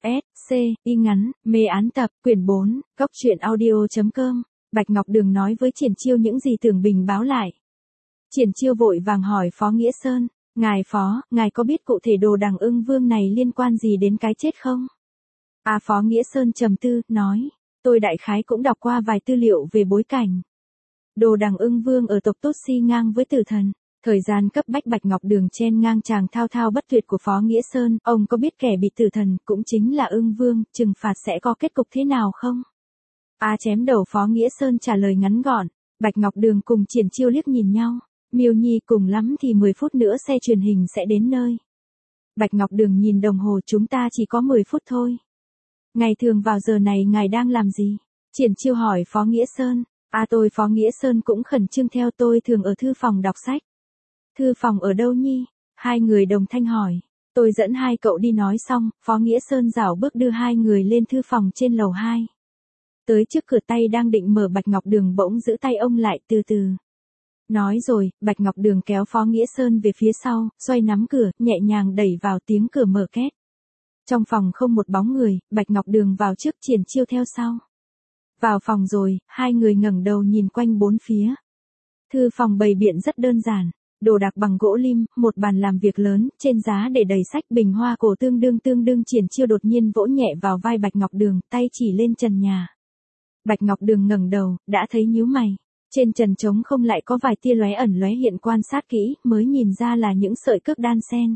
S, C, y ngắn, mê án tập, quyển 4, góc truyện audio.com. Bạch Ngọc Đường nói với Triển Chiêu những gì Tưởng Bình báo lại. Triển Chiêu vội vàng hỏi Phó Nghĩa Sơn, ngài Phó, ngài có biết cụ thể Đồ Đằng Ưng Vương này liên quan gì đến cái chết không? Phó Nghĩa Sơn trầm tư, nói, tôi đại khái cũng đọc qua vài tư liệu về bối cảnh. Đồ Đằng Ưng Vương ở tộc Tốt Si ngang với Tử Thần. Thời gian cấp bách Bạch Ngọc Đường chen ngang chàng thao thao bất tuyệt của Phó Nghĩa Sơn, ông có biết kẻ bị Tử Thần, cũng chính là Ưng Vương, trừng phạt sẽ có kết cục thế nào không? Chém đầu Phó Nghĩa Sơn trả lời ngắn gọn. Bạch Ngọc Đường cùng Triển Chiêu liếc nhìn nhau. Miêu Nhi, cùng lắm thì 10 phút nữa xe truyền hình sẽ đến nơi. Bạch Ngọc Đường nhìn đồng hồ, chúng ta chỉ có 10 phút thôi. Ngày thường vào giờ này ngài đang làm gì? Triển Chiêu hỏi Phó Nghĩa Sơn. Tôi Phó Nghĩa Sơn cũng khẩn trương theo, tôi thường ở thư phòng đọc sách. Thư phòng ở đâu Nhi? Hai người đồng thanh hỏi. Tôi dẫn hai cậu đi. Nói xong, Phó Nghĩa Sơn rảo bước đưa hai người lên thư phòng trên lầu 2. Tới trước cửa tay đang định mở, Bạch Ngọc Đường bỗng giữ tay ông lại, từ từ. Nói rồi, Bạch Ngọc Đường kéo Phó Nghĩa Sơn về phía sau, xoay nắm cửa, nhẹ nhàng đẩy vào, tiếng cửa mở két. Trong phòng không một bóng người, Bạch Ngọc Đường vào trước, Triển Chiêu theo sau. Vào phòng rồi, hai người ngẩng đầu nhìn quanh bốn phía. Thư phòng bày biện rất đơn giản. Đồ đạc bằng gỗ lim, một bàn làm việc lớn, trên giá để đầy sách, bình hoa cổ tương đương. Triển Chiêu đột nhiên vỗ nhẹ vào vai Bạch Ngọc Đường, tay chỉ lên trần nhà. Bạch Ngọc Đường ngẩng đầu, đã thấy nhíu mày. Trên trần trống không lại có vài tia lóe ẩn lóe hiện, quan sát kỹ, mới nhìn ra là những sợi cước đan xen.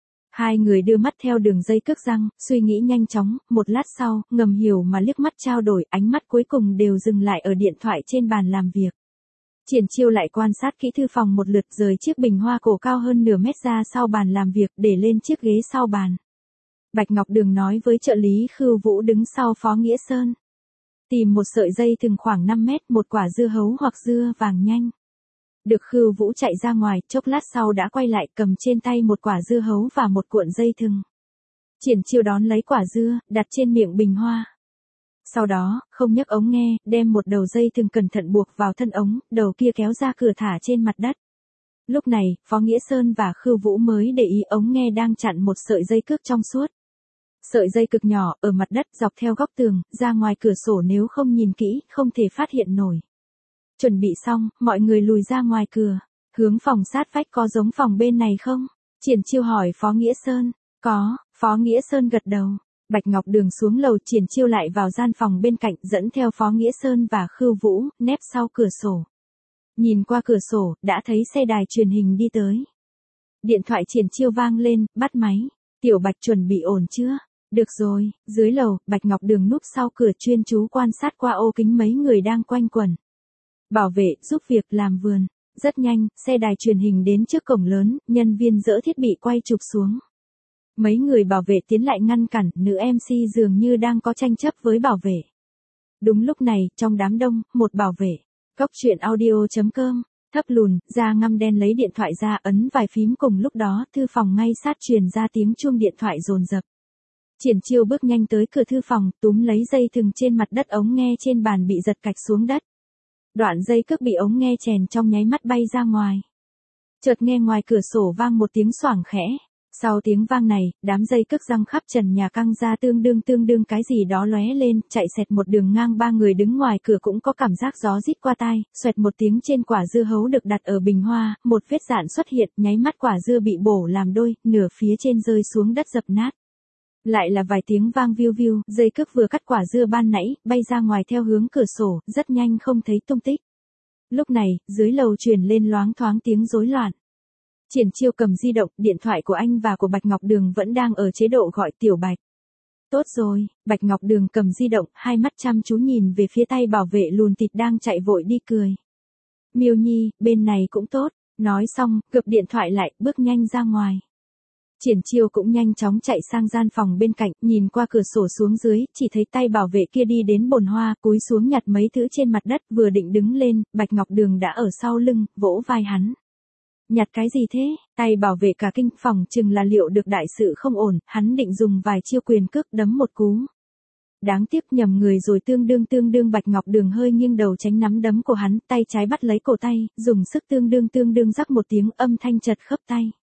Hai người đưa mắt theo đường dây cước răng, suy nghĩ nhanh chóng, một lát sau, ngầm hiểu mà liếc mắt trao đổi, ánh mắt cuối cùng đều dừng lại ở điện thoại trên bàn làm việc. Triển Chiêu lại quan sát kỹ thư phòng một lượt, rời chiếc bình hoa cổ cao hơn nửa mét ra sau bàn làm việc, để lên chiếc ghế sau bàn. Bạch Ngọc Đường nói với trợ lý Khưu Vũ đứng sau Phó Nghĩa Sơn. Tìm một sợi dây thừng khoảng 5 mét, một quả dưa hấu hoặc dưa vàng nhanh. Được. Khưu Vũ chạy ra ngoài, chốc lát sau đã quay lại, cầm trên tay một quả dưa hấu và một cuộn dây thừng. Triển Chiêu đón lấy quả dưa, đặt trên miệng bình hoa. Sau đó, không nhấc ống nghe, đem một đầu dây thừng cẩn thận buộc vào thân ống, đầu kia kéo ra cửa thả trên mặt đất. Lúc này, Phó Nghĩa Sơn và Khưu Vũ mới để ý ống nghe đang chặn một sợi dây cước trong suốt. Sợi dây cực nhỏ, ở mặt đất, dọc theo góc tường, ra ngoài cửa sổ, nếu không nhìn kỹ, không thể phát hiện nổi. Chuẩn bị xong, mọi người lùi ra ngoài cửa. Hướng phòng sát vách có giống phòng bên này không? Triển Chiêu hỏi Phó Nghĩa Sơn. Có, Phó Nghĩa Sơn gật đầu. Bạch Ngọc Đường xuống lầu, Triển Chiêu lại vào gian phòng bên cạnh, dẫn theo Phó Nghĩa Sơn và Khưu Vũ, nép sau cửa sổ. Nhìn qua cửa sổ, đã thấy xe đài truyền hình đi tới. Điện thoại Triển Chiêu vang lên, bắt máy. Tiểu Bạch, chuẩn bị ổn chưa? Được rồi. Dưới lầu, Bạch Ngọc Đường núp sau cửa, chuyên chú quan sát qua ô kính mấy người đang quanh quẩn. Bảo vệ, giúp việc, làm vườn. Rất nhanh, xe đài truyền hình đến trước cổng lớn, nhân viên dỡ thiết bị quay chụp xuống. Mấy người bảo vệ tiến lại ngăn cản, nữ MC dường như đang có tranh chấp với bảo vệ. Đúng lúc này, trong đám đông, một bảo vệ. Góc truyện audio.com, thấp lùn, da ngăm đen lấy điện thoại ra, ấn vài phím cùng lúc đó, thư phòng ngay sát truyền ra tiếng chuông điện thoại dồn dập. Triển Chiêu bước nhanh tới cửa thư phòng, túm lấy dây thừng trên mặt đất, ống nghe trên bàn bị giật cạch xuống đất. Đoạn dây cước bị ống nghe chèn, trong nháy mắt bay ra ngoài. Chợt nghe ngoài cửa sổ vang một tiếng xoảng khẽ. Sau tiếng vang này, đám dây cước răng khắp trần nhà căng ra, tương đương cái gì đó lóe lên, chạy xẹt một đường ngang. Ba người đứng ngoài cửa cũng có cảm giác gió rít qua tai, xoẹt một tiếng, trên quả dưa hấu được đặt ở bình hoa, một vết rạn xuất hiện, nháy mắt quả dưa bị bổ làm đôi, nửa phía trên rơi xuống đất dập nát. Lại là vài tiếng vang viu viu, dây cước vừa cắt quả dưa ban nãy, bay ra ngoài theo hướng cửa sổ, rất nhanh không thấy tung tích. Lúc này, dưới lầu truyền lên loáng thoáng tiếng rối loạn. Triển Chiêu cầm di động, điện thoại của anh và của Bạch Ngọc Đường vẫn đang ở chế độ gọi. Tiểu Bạch. Tốt rồi. Bạch Ngọc Đường cầm di động, hai mắt chăm chú nhìn về phía tay bảo vệ lùn thịt đang chạy vội đi, cười. Miêu Nhi, bên này cũng tốt. Nói xong, gập điện thoại lại, bước nhanh ra ngoài. Triển Chiêu cũng nhanh chóng chạy sang gian phòng bên cạnh, nhìn qua cửa sổ xuống dưới, chỉ thấy tay bảo vệ kia đi đến bồn hoa, cúi xuống nhặt mấy thứ trên mặt đất, vừa định đứng lên, Bạch Ngọc Đường đã ở sau lưng, vỗ vai hắn. Nhặt cái gì thế? Tay bảo vệ cả kinh, phòng chừng là liệu được đại sự không ổn, hắn định dùng vài chiêu quyền cước đấm một cú. Đáng tiếc nhầm người rồi, tương đương Bạch Ngọc Đường hơi nghiêng đầu tránh nắm đấm của hắn, tay trái bắt lấy cổ tay, dùng sức tương đương rắc một tiếng, âm thanh chật khớp tay.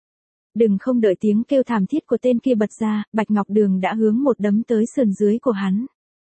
Đừng không đợi tiếng kêu thảm thiết của tên kia bật ra, Bạch Ngọc Đường đã hướng một đấm tới sườn dưới của hắn.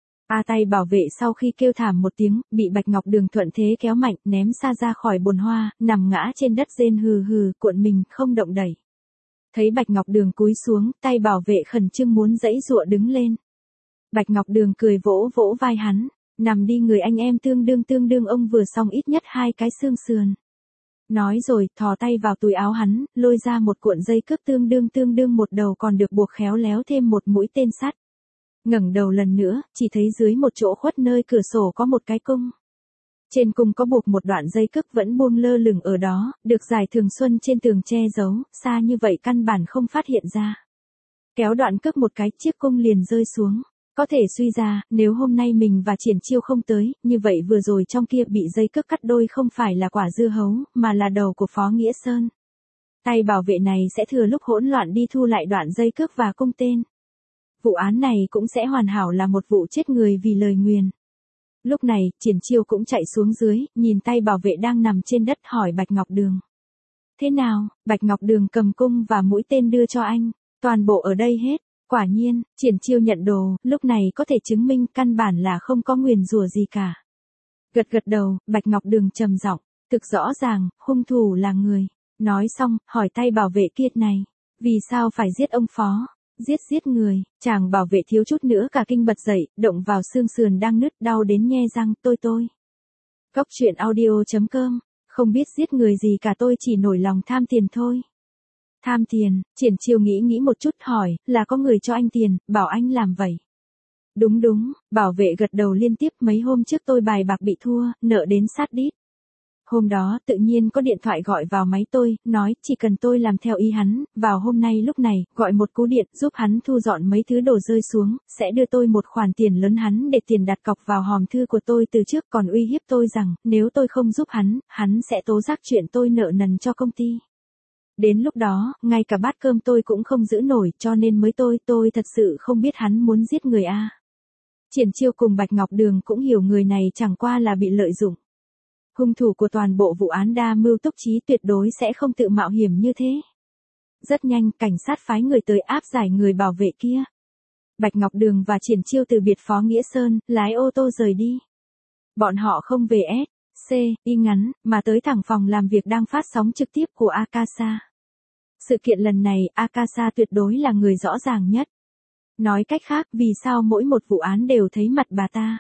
Tay bảo vệ sau khi kêu thảm một tiếng, bị Bạch Ngọc Đường thuận thế kéo mạnh, ném xa ra khỏi bồn hoa, nằm ngã trên đất rên hừ hừ, cuộn mình, không động đẩy. Thấy Bạch Ngọc Đường cúi xuống, tay bảo vệ khẩn trương muốn giãy giụa đứng lên. Bạch Ngọc Đường cười vỗ vỗ vai hắn, nằm đi người anh em tương đương ông vừa xong ít nhất 2 cái xương sườn. Nói rồi, thò tay vào túi áo hắn, lôi ra một cuộn dây cước tương đương một đầu còn được buộc khéo léo thêm một mũi tên sắt. Ngẩng đầu lần nữa, chỉ thấy dưới một chỗ khuất nơi cửa sổ có một cái cung. Trên cung có buộc một đoạn dây cước vẫn buông lơ lửng ở đó, được giải thường xuân trên tường che giấu, xa như vậy căn bản không phát hiện ra. Kéo đoạn cước một cái, chiếc cung liền rơi xuống. Có thể suy ra, nếu hôm nay mình và Triển Chiêu không tới, như vậy vừa rồi trong kia bị dây cước cắt đôi không phải là quả dưa hấu, mà là đầu của Phó Nghĩa Sơn. Tay bảo vệ này sẽ thừa lúc hỗn loạn đi thu lại đoạn dây cước và cung tên. Vụ án này cũng sẽ hoàn hảo là một vụ chết người vì lời nguyền. Lúc này, Triển Chiêu cũng chạy xuống dưới, nhìn tay bảo vệ đang nằm trên đất hỏi Bạch Ngọc Đường. Thế nào? Bạch Ngọc Đường cầm cung và mũi tên đưa cho anh. Toàn bộ ở đây hết. Quả nhiên, Triển Chiêu nhận đồ, lúc này có thể chứng minh căn bản là không có nguyền rủa gì cả. Gật đầu, Bạch Ngọc Đường trầm giọng, thực rõ ràng, hung thủ là người. Nói xong, hỏi tay bảo vệ kia này, vì sao phải giết ông Phó? Giết người, chàng bảo vệ thiếu chút nữa cả kinh bật dậy, động vào xương sườn đang nứt đau đến nhe răng, tôi. Cóc truyện audio.com, không biết giết người gì cả, tôi chỉ nổi lòng tham tiền thôi. Tham tiền, Triển Chiêu nghĩ một chút hỏi, là có người cho anh tiền, bảo anh làm vậy. Đúng, bảo vệ gật đầu liên tiếp, mấy hôm trước tôi bài bạc bị thua, nợ đến sát đít. Hôm đó tự nhiên có điện thoại gọi vào máy tôi, nói chỉ cần tôi làm theo ý hắn, vào hôm nay lúc này, gọi một cú điện giúp hắn thu dọn mấy thứ đồ rơi xuống, sẽ đưa tôi một khoản tiền lớn hắn để tiền đặt cọc vào hòm thư của tôi từ trước, còn uy hiếp tôi rằng, nếu tôi không giúp hắn sẽ tố giác chuyện tôi nợ nần cho công ty. Đến lúc đó, ngay cả bát cơm tôi cũng không giữ nổi, cho nên mới tôi thật sự không biết hắn muốn giết người a. Triển Chiêu cùng Bạch Ngọc Đường cũng hiểu người này chẳng qua là bị lợi dụng. Hung thủ của toàn bộ vụ án đa mưu túc trí tuyệt đối sẽ không tự mạo hiểm như thế. Rất nhanh, cảnh sát phái người tới áp giải người bảo vệ kia. Bạch Ngọc Đường và Triển Chiêu từ biệt Phó Nghĩa Sơn, lái ô tô rời đi. Bọn họ không về y ngắn, mà tới thẳng phòng làm việc đang phát sóng trực tiếp của Akasa. Sự kiện lần này, Akasa tuyệt đối là người rõ ràng nhất. Nói cách khác, vì sao mỗi một vụ án đều thấy mặt bà ta?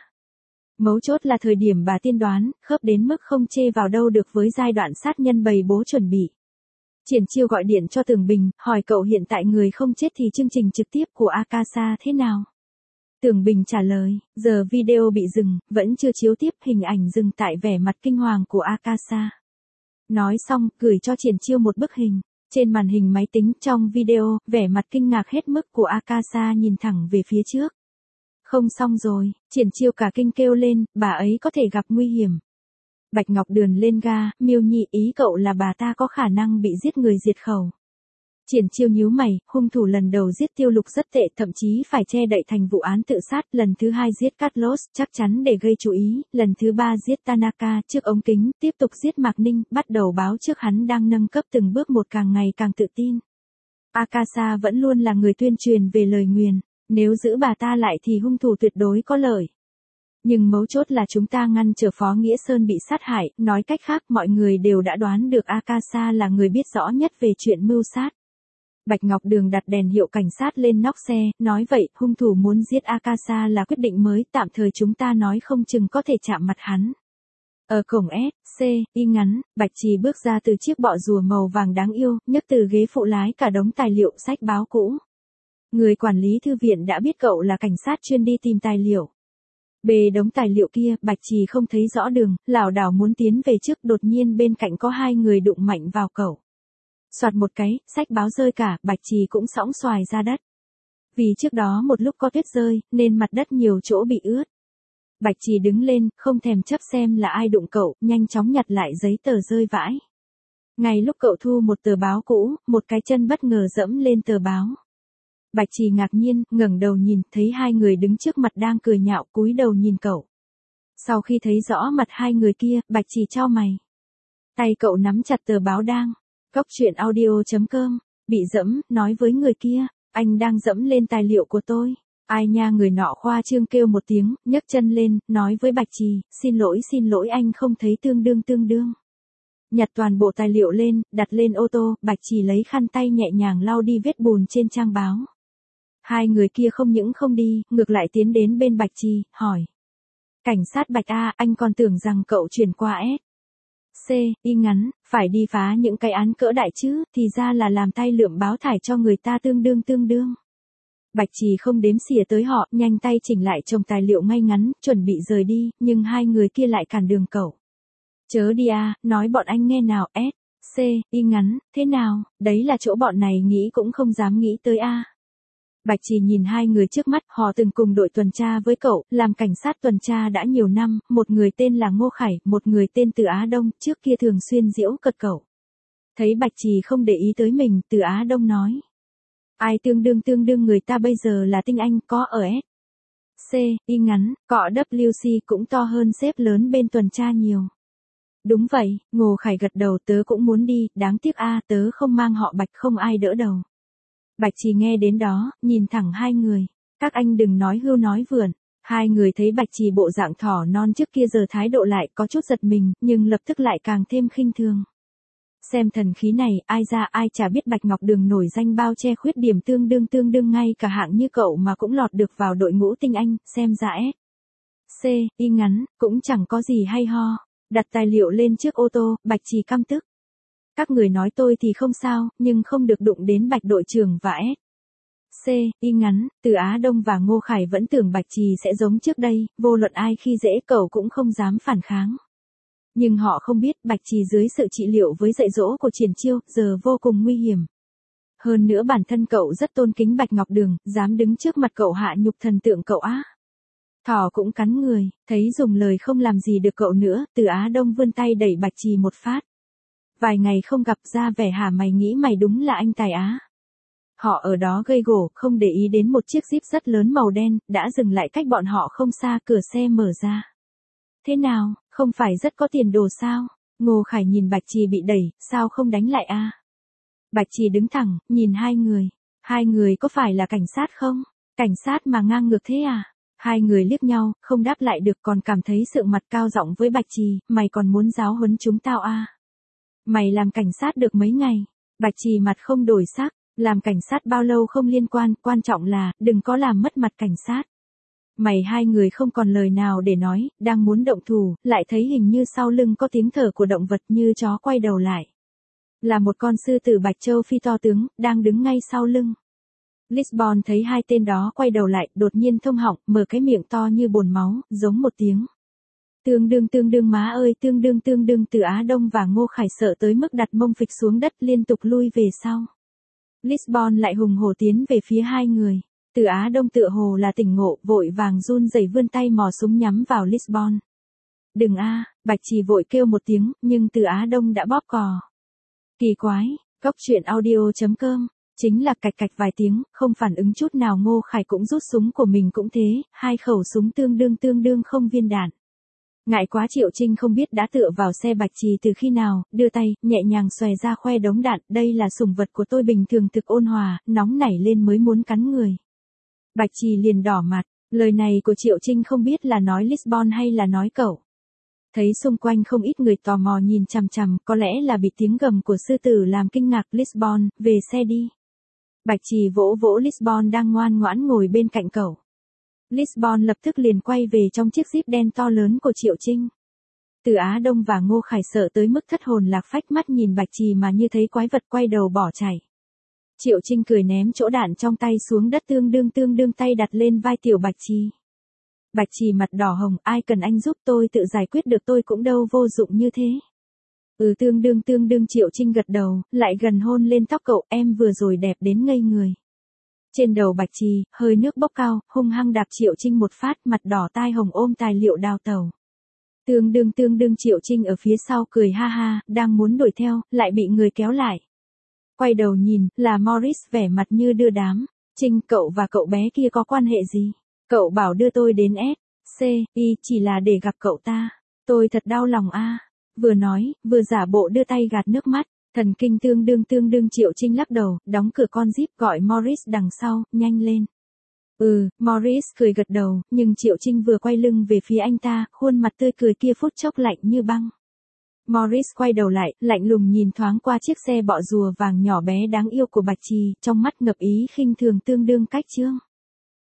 Mấu chốt là thời điểm bà tiên đoán, khớp đến mức không chê vào đâu được với giai đoạn sát nhân bày bố chuẩn bị. Triển Chiêu gọi điện cho Tường Bình, hỏi cậu hiện tại người không chết thì chương trình trực tiếp của Akasa thế nào? Tường Bình trả lời, giờ video bị dừng, vẫn chưa chiếu tiếp, hình ảnh dừng tại vẻ mặt kinh hoàng của Akasa. Nói xong, gửi cho Triển Chiêu một bức hình. Trên màn hình máy tính trong video, vẻ mặt kinh ngạc hết mức của Akasa nhìn thẳng về phía trước. Không xong rồi, Triển Chiêu cả kinh kêu lên, bà ấy có thể gặp nguy hiểm. Bạch Ngọc Đường lên ga, Miêu Nhi, ý cậu là bà ta có khả năng bị giết người diệt khẩu. Triển Chiêu nhíu mày, hung thủ lần đầu giết Tiêu Lục rất tệ, thậm chí phải che đậy thành vụ án tự sát, lần thứ 2 giết Carlos, chắc chắn để gây chú ý, lần thứ 3 giết Tanaka trước ống kính, tiếp tục giết Mạc Ninh, bắt đầu báo trước hắn đang nâng cấp từng bước một, càng ngày càng tự tin. Akasa vẫn luôn là người tuyên truyền về lời nguyền, nếu giữ bà ta lại thì hung thủ tuyệt đối có lợi. Nhưng mấu chốt là chúng ta ngăn trở Phó Nghĩa Sơn bị sát hại, nói cách khác mọi người đều đã đoán được Akasa là người biết rõ nhất về chuyện mưu sát. Bạch Ngọc Đường đặt đèn hiệu cảnh sát lên nóc xe, nói vậy, hung thủ muốn giết Akasa là quyết định mới, tạm thời chúng ta nói không chừng có thể chạm mặt hắn. Ở cổng y ngắn, Bạch Trì bước ra từ chiếc bọ rùa màu vàng đáng yêu, nhấc từ ghế phụ lái cả đống tài liệu sách báo cũ. Người quản lý thư viện đã biết cậu là cảnh sát chuyên đi tìm tài liệu. Bề đống tài liệu kia, Bạch Trì không thấy rõ đường, lảo đảo muốn tiến về trước, đột nhiên bên cạnh có hai người đụng mạnh vào cậu. Soạt một cái, sách báo rơi cả, Bạch Trì cũng sõng xoài ra đất. Vì trước đó một lúc có tuyết rơi, nên mặt đất nhiều chỗ bị ướt. Bạch Trì đứng lên, không thèm chấp xem là ai đụng cậu, nhanh chóng nhặt lại giấy tờ rơi vãi. Ngay lúc cậu thu một tờ báo cũ, một cái chân bất ngờ dẫm lên tờ báo. Bạch Trì ngạc nhiên, ngẩng đầu nhìn, thấy hai người đứng trước mặt đang cười nhạo, cúi đầu nhìn cậu. Sau khi thấy rõ mặt hai người kia, Bạch Trì chau mày. Tay cậu nắm chặt tờ báo đang. Cóc truyện audio.com bị dẫm, nói với người kia, anh đang dẫm lên tài liệu của tôi. Ai nha, người nọ khoa trương kêu một tiếng, nhấc chân lên, nói với Bạch Trì, xin lỗi anh không thấy tương đương. Nhặt toàn bộ tài liệu lên, đặt lên ô tô, Bạch Trì lấy khăn tay nhẹ nhàng lau đi vết bùn trên trang báo. Hai người kia không những không đi, ngược lại tiến đến bên Bạch Trì, hỏi. Cảnh sát Bạch A, anh còn tưởng rằng cậu chuyển qua S. Y ngắn, phải đi phá những cái án cỡ đại chứ, thì ra là làm tay lượm báo thải cho người ta tương đương. Bạch Trì không đếm xỉa tới họ, nhanh tay chỉnh lại chồng tài liệu ngay ngắn, chuẩn bị rời đi, nhưng hai người kia lại cản đường cậu. Chớ đi a, nói bọn anh nghe nào, S. Y ngắn, thế nào, đấy là chỗ bọn này nghĩ cũng không dám nghĩ tới a. Bạch Trì nhìn hai người trước mắt, họ từng cùng đội tuần tra với cậu, làm cảnh sát tuần tra đã nhiều năm, một người tên là Ngô Khải, một người tên Từ Á Đông, trước kia thường xuyên giễu cợt cậu. Thấy Bạch Trì không để ý tới mình, Từ Á Đông nói. Ai tương đương người ta bây giờ là tinh anh, có ở S. Y ngắn, cọ WC cũng to hơn sếp lớn bên tuần tra nhiều. Đúng vậy, Ngô Khải gật đầu, tớ cũng muốn đi, đáng tiếc a, tớ không mang họ Bạch, không ai đỡ đầu. Bạch Trì nghe đến đó, nhìn thẳng hai người. Các anh đừng nói hưu nói vượn. Hai người thấy Bạch Trì bộ dạng thỏ non trước kia giờ thái độ lại có chút giật mình, nhưng lập tức lại càng thêm khinh thường. Xem thần khí này, ai ra ai chả biết Bạch Ngọc Đường nổi danh bao che khuyết điểm tương đương ngay cả hạng như cậu mà cũng lọt được vào đội ngũ tinh anh, xem ra S. Y ngắn, cũng chẳng có gì hay ho. Đặt tài liệu lên trước ô tô, Bạch Trì căm tức. Các người nói tôi thì không sao, nhưng không được đụng đến Bạch đội trưởng và S. Y ngắn, Từ Á Đông và Ngô Khải vẫn tưởng Bạch Trì sẽ giống trước đây, vô luận ai khi dễ cậu cũng không dám phản kháng. Nhưng họ không biết Bạch Trì dưới sự trị liệu với dạy dỗ của Triển Chiêu, giờ vô cùng nguy hiểm. Hơn nữa bản thân cậu rất tôn kính Bạch Ngọc Đường, dám đứng trước mặt cậu hạ nhục thần tượng cậu á. Thỏ cũng cắn người, thấy dùng lời không làm gì được cậu nữa, Từ Á Đông vươn tay đẩy Bạch Trì một phát. Vài ngày không gặp ra vẻ hả, mày nghĩ mày đúng là anh tài á. Họ ở đó gây gổ, không để ý đến một chiếc Jeep rất lớn màu đen, đã dừng lại cách bọn họ không xa, cửa xe mở ra. Thế nào, không phải rất có tiền đồ sao? Ngô Khải nhìn Bạch Trì bị đẩy, sao không đánh lại a? Bạch Trì đứng thẳng, nhìn hai người. Hai người có phải là cảnh sát không? Cảnh sát mà ngang ngược thế à? Hai người liếc nhau, không đáp lại được, còn cảm thấy sượng mặt cao giọng với Bạch Trì, mày còn muốn giáo huấn chúng tao à? Mày làm cảnh sát được mấy ngày? Bạch Trì mặt không đổi sắc, làm cảnh sát bao lâu không liên quan, quan trọng là, đừng có làm mất mặt cảnh sát. Mày hai người không còn lời nào để nói, đang muốn động thủ, lại thấy hình như sau lưng có tiếng thở của động vật, như chó quay đầu lại. Là một con sư tử Bạch Châu Phi to tướng, đang đứng ngay sau lưng. Lisbon thấy hai tên đó quay đầu lại, đột nhiên thông họng, mở cái miệng to như bồn máu, giống một tiếng. Tương đương má ơi, tương đương, Từ Á Đông và Ngô Khải sợ tới mức đặt mông phịch xuống đất, liên tục lui về sau. Lisbon lại hùng hổ tiến về phía hai người. Từ Á Đông tựa hồ là tỉnh ngộ, vội vàng run rẩy vươn tay mò súng nhắm vào Lisbon. Đừng a, Bạch Trì vội kêu một tiếng, nhưng Từ Á Đông đã bóp cò. Kỳ quái, góc truyện audio.com. Chính là cạch cạch vài tiếng, không phản ứng chút nào. Ngô Khải cũng rút súng của mình cũng thế, hai khẩu súng tương đương không viên đạn. Ngại quá Triệu Trinh không biết đã tựa vào xe Bạch Trì từ khi nào, đưa tay, nhẹ nhàng xòe ra khoe đống đạn, đây là sủng vật của tôi, bình thường thực ôn hòa, nóng nảy lên mới muốn cắn người. Bạch Trì liền đỏ mặt, lời này của Triệu Trinh không biết là nói Lisbon hay là nói cậu. Thấy xung quanh không ít người tò mò nhìn chằm chằm, có lẽ là bị tiếng gầm của sư tử làm kinh ngạc. Lisbon, về xe đi. Bạch Trì vỗ vỗ Lisbon đang ngoan ngoãn ngồi bên cạnh cậu. Lisbon lập tức liền quay về trong chiếc Jeep đen to lớn của Triệu Trinh. Từ Á Đông và Ngô Khải sợ tới mức thất hồn lạc phách, mắt nhìn Bạch Trì mà như thấy quái vật, quay đầu bỏ chạy. Triệu Trinh cười ném chỗ đạn trong tay xuống đất, tương đương tay đặt lên vai tiểu Bạch Trì. Bạch Trì mặt đỏ hồng, ai cần anh giúp tôi tự giải quyết được, tôi cũng đâu vô dụng như thế. Tương đương Triệu Trinh gật đầu, lại gần hôn lên tóc cậu, em vừa rồi đẹp đến ngây người. Trên đầu Bạch Trì, hơi nước bốc cao, hung hăng đạp Triệu Trinh một phát, mặt đỏ tai hồng ôm tài liệu đào tẩu. Tương đương Triệu Trinh ở phía sau cười ha ha, đang muốn đuổi theo, lại bị người kéo lại. Quay đầu nhìn, là Morris vẻ mặt như đưa đám. Trinh, cậu và cậu bé kia có quan hệ gì? Cậu bảo đưa tôi đến S. Y chỉ là để gặp cậu ta. Tôi thật đau lòng a. Vừa nói, vừa giả bộ đưa tay gạt nước mắt. Thần kinh tương đương Triệu Trinh lắc đầu, đóng cửa con Jeep gọi Morris đằng sau, nhanh lên. Morris cười gật đầu, nhưng Triệu Trinh vừa quay lưng về phía anh ta, khuôn mặt tươi cười kia phút chốc lạnh như băng. Morris quay đầu lại, lạnh lùng nhìn thoáng qua chiếc xe bọ rùa vàng nhỏ bé đáng yêu của Bạch Trì, trong mắt ngập ý khinh thường tương đương cách trương.